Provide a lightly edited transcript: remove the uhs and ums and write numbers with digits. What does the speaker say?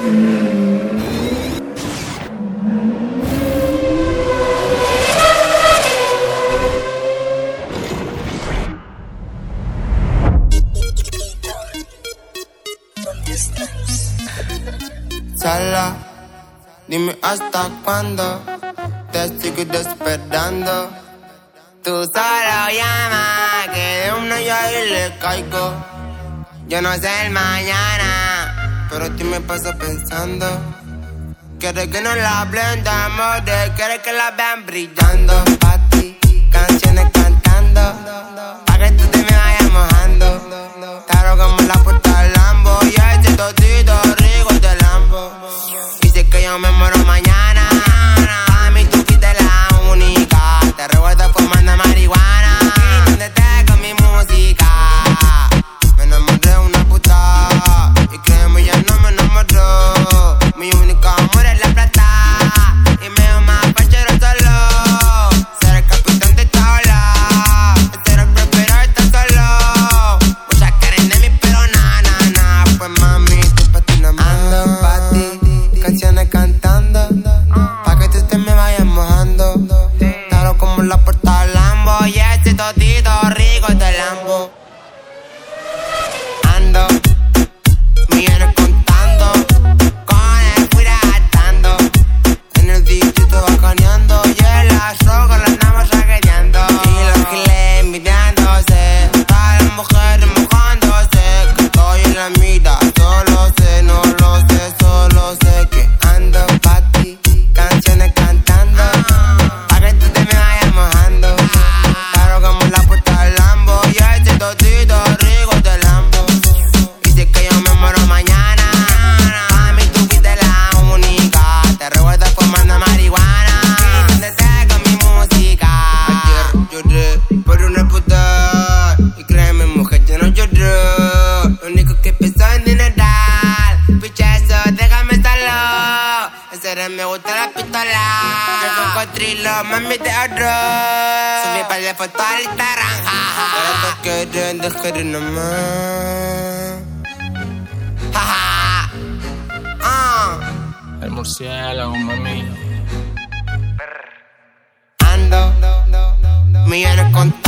Sala, dime hasta cuándo te sigo esperando. Tú solo llama, que de una yo ahí le caigo. Yo no sé el mañana, pero tú me pasas pensando. Quieres que no la hablen de amor, quieres que la vean brillando. Pa' ti, canciones cantando, pa' que tú te me vayas mojando. Claro como la puerta del Lambo, y ese totito rico del Lambo. Y si es que yo me muero mañana, a mí tú fuiste la única. Te recuerdo fumando marihuana, quitándote con mi música. Me enamoré de una puta, y créeme ya no me enamoró. Mi único amor es la plata, y me dio más pachero solo. Ser el capitán de esta ola, ser el prefiero estar solo. Muchas quieren de mí pero na. Pues mami, tú pa' ti nada más. Ando pa' ti, canciones cantando, pa' que tú te me vayas mojando. Claro como la puerta del Lambo, y ese totito rico del Lambo. Ando, millones contando, con el fui gastando. En el distrito bacaneando, y en las rocas la andamos raqueteando. Y los giles envidiándose, todas las mujeres mojándose. Que estoy en la mira, solo sé, no lo sé, solo sé que ando pa' ti, canciones cantando, pa' que tú te me vayas mojando. Claro como la puerta del Lambo, y ese totito rico del Lambo. Y si es que yo me muero mañana, a mí tú fuiste la única. Te recuerdo fumando marihuana, quitándote con mi música. Ayer lloré por una puta, y créeme mujer, yo no lloré. Lo único que pensó en dineral, pichazo, déjame solo. En serio me gusta la pistola, que cocodrilo, mami te adoro. Subí par de fotos al Instagram, jaja. Pero te quieren dejar nomás. Jaja. El murciélago, mami. Ando, millones con